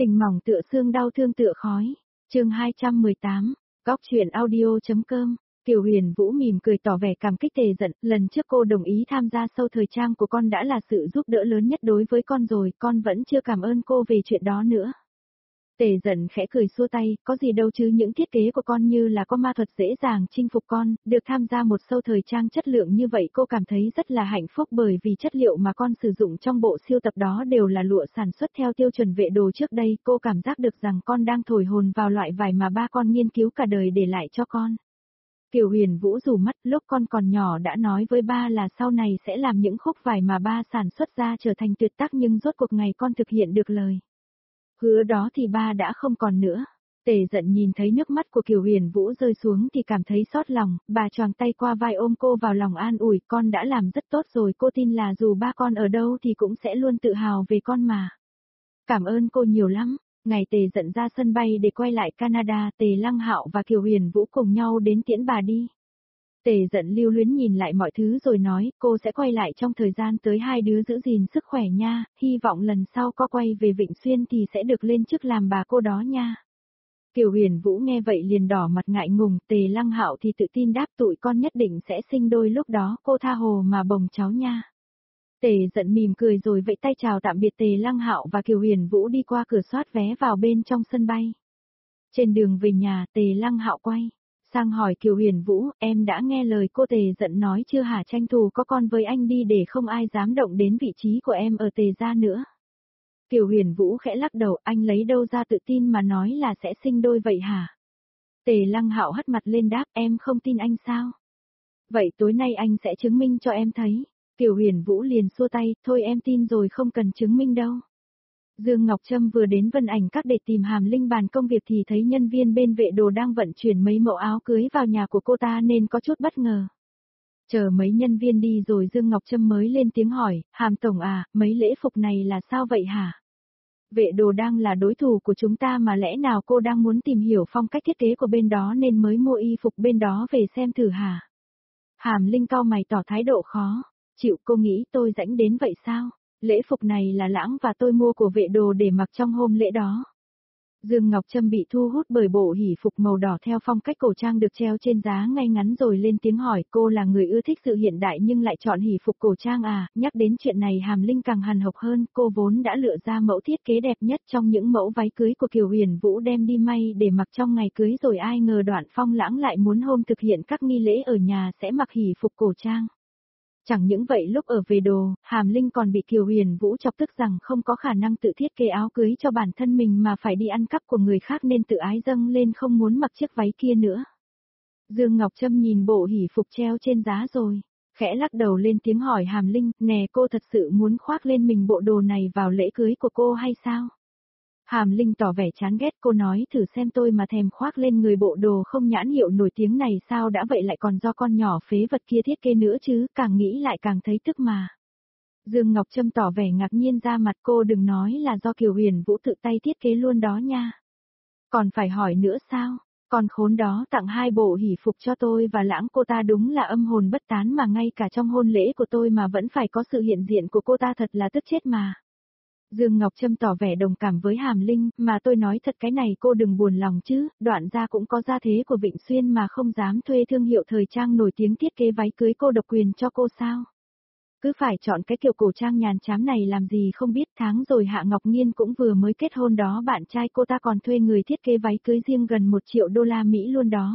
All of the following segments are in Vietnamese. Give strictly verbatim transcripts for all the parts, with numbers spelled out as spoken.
Tình mỏng tựa xương đau thương tựa khói. Chương hai trăm mười tám, góc truyện audio.com. Kiều Huyền Vũ mỉm cười tỏ vẻ cảm kích Tề Dận, lần trước cô đồng ý tham gia show thời trang của con đã là sự giúp đỡ lớn nhất đối với con rồi, con vẫn chưa cảm ơn cô về chuyện đó nữa. Tề Dận khẽ cười xua tay, có gì đâu chứ, những thiết kế của con như là có ma thuật dễ dàng chinh phục con, được tham gia một show thời trang chất lượng như vậy cô cảm thấy rất là hạnh phúc bởi vì chất liệu mà con sử dụng trong bộ siêu tập đó đều là lụa sản xuất theo tiêu chuẩn Vệ Đồ trước đây, cô cảm giác được rằng con đang thổi hồn vào loại vải mà ba con nghiên cứu cả đời để lại cho con. Kiều Huyền Vũ rủ mắt, lúc con còn nhỏ đã nói với ba là sau này sẽ làm những khúc vải mà ba sản xuất ra trở thành tuyệt tác, nhưng rốt cuộc ngày con thực hiện được lời hứa đó thì ba đã không còn nữa. Tề Dận nhìn thấy nước mắt của Kiều Huyền Vũ rơi xuống thì cảm thấy xót lòng, bà choàng tay qua vai ôm cô vào lòng an ủi, con đã làm rất tốt rồi, cô tin là dù ba con ở đâu thì cũng sẽ luôn tự hào về con mà. Cảm ơn cô nhiều lắm. Ngày Tề Dận ra sân bay để quay lại Canada, Tề Lăng Hạo và Kiều Huyền Vũ cùng nhau đến tiễn bà đi. Tề Dận lưu luyến nhìn lại mọi thứ rồi nói, cô sẽ quay lại trong thời gian tới, hai đứa giữ gìn sức khỏe nha, hy vọng lần sau có quay về Vịnh Xuyên thì sẽ được lên chức làm bà cô đó nha. Kiều Huyền Vũ nghe vậy liền đỏ mặt ngại ngùng, Tề Lăng Hạo thì tự tin đáp, tụi con nhất định sẽ sinh đôi, lúc đó cô tha hồ mà bồng cháu nha. Tề Dận mỉm cười rồi vẫy tay chào tạm biệt Tề Lăng Hạo và Kiều Huyền Vũ đi qua cửa soát vé vào bên trong sân bay. Trên đường về nhà, Tề Lăng Hạo quay sang hỏi Kiều Huyền Vũ, em đã nghe lời cô Tề Dận nói chưa hả, tranh thủ có con với anh đi để không ai dám động đến vị trí của em ở Tề gia nữa. Kiều Huyền Vũ khẽ lắc đầu, anh lấy đâu ra tự tin mà nói là sẽ sinh đôi vậy hả? Tề Lăng Hạo hất mặt lên đáp, em không tin anh sao? Vậy tối nay anh sẽ chứng minh cho em thấy. Kiều Huyền Vũ liền xua tay, thôi em tin rồi, không cần chứng minh đâu. Dương Ngọc Trâm vừa đến Vân Ảnh Các để tìm Hàm Linh bàn công việc thì thấy nhân viên bên Vệ Đồ đang vận chuyển mấy mẫu áo cưới vào nhà của cô ta nên có chút bất ngờ. Chờ mấy nhân viên đi rồi Dương Ngọc Trâm mới lên tiếng hỏi, Hàm tổng à, mấy lễ phục này là sao vậy hả? Vệ Đồ đang là đối thủ của chúng ta mà, lẽ nào cô đang muốn tìm hiểu phong cách thiết kế của bên đó nên mới mua y phục bên đó về xem thử hả? Hàm Linh cau mày tỏ thái độ khó chịu, cô nghĩ tôi rảnh đến vậy sao? Lễ phục này là Lãng và tôi mua của Vệ Đồ để mặc trong hôm lễ đó. Dương Ngọc Trâm bị thu hút bởi bộ hỉ phục màu đỏ theo phong cách cổ trang được treo trên giá ngay ngắn rồi lên tiếng hỏi, cô là người ưa thích sự hiện đại nhưng lại chọn hỉ phục cổ trang à? Nhắc đến chuyện này Hàm Linh càng hằn học hơn, cô vốn đã lựa ra mẫu thiết kế đẹp nhất trong những mẫu váy cưới của Kiều Huyền Vũ đem đi may để mặc trong ngày cưới, rồi ai ngờ Đoạn Phong Lãng lại muốn hôm thực hiện các nghi lễ ở nhà sẽ mặc hỉ phục cổ trang. Chẳng những vậy, lúc ở Vệ Đồ, Hàm Linh còn bị Kiều Huyền Vũ chọc tức rằng không có khả năng tự thiết kế áo cưới cho bản thân mình mà phải đi ăn cắp của người khác nên tự ái dâng lên không muốn mặc chiếc váy kia nữa. Dương Ngọc Trâm nhìn bộ hỉ phục treo trên giá rồi khẽ lắc đầu lên tiếng hỏi Hàm Linh, nè, cô thật sự muốn khoác lên mình bộ đồ này vào lễ cưới của cô hay sao? Hàm Linh tỏ vẻ chán ghét, cô nói thử xem, tôi mà thèm khoác lên người bộ đồ không nhãn hiệu nổi tiếng này sao, đã vậy lại còn do con nhỏ phế vật kia thiết kế nữa chứ, càng nghĩ lại càng thấy tức mà. Dương Ngọc Trâm tỏ vẻ ngạc nhiên ra mặt, cô đừng nói là do Kiều Huyền Vũ tự tay thiết kế luôn đó nha. Còn phải hỏi nữa sao? Con khốn đó tặng hai bộ hỉ phục cho tôi và Lãng, cô ta đúng là âm hồn bất tán mà, ngay cả trong hôn lễ của tôi mà vẫn phải có sự hiện diện của cô ta, thật là tức chết mà. Dương Ngọc Trâm tỏ vẻ đồng cảm với Hàm Linh, mà tôi nói thật cái này cô đừng buồn lòng chứ, Đoạn gia cũng có gia thế của Vịnh Xuyên mà không dám thuê thương hiệu thời trang nổi tiếng thiết kế váy cưới cô độc quyền cho cô sao? Cứ phải chọn cái kiểu cổ trang nhàn chán này làm gì không biết, tháng rồi Hạ Ngọc Nghiên cũng vừa mới kết hôn đó, bạn trai cô ta còn thuê người thiết kế váy cưới riêng gần một triệu đô la Mỹ luôn đó.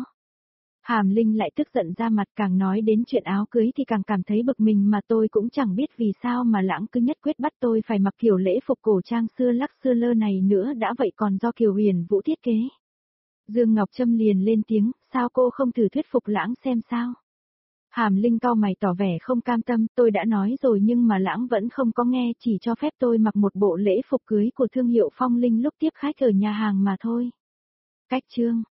Hàm Linh lại tức giận ra mặt, càng nói đến chuyện áo cưới thì càng cảm thấy bực mình, mà tôi cũng chẳng biết vì sao mà Lãng cứ nhất quyết bắt tôi phải mặc kiểu lễ phục cổ trang xưa lắc xưa lơ này nữa, đã vậy còn do Kiều Huyền Vũ thiết kế. Dương Ngọc Trâm liền lên tiếng, sao cô không thử thuyết phục Lãng xem sao? Hàm Linh cau mày tỏ vẻ không cam tâm, tôi đã nói rồi nhưng mà Lãng vẫn không có nghe, chỉ cho phép tôi mặc một bộ lễ phục cưới của thương hiệu Phong Linh lúc tiếp khách ở nhà hàng mà thôi. Cách chương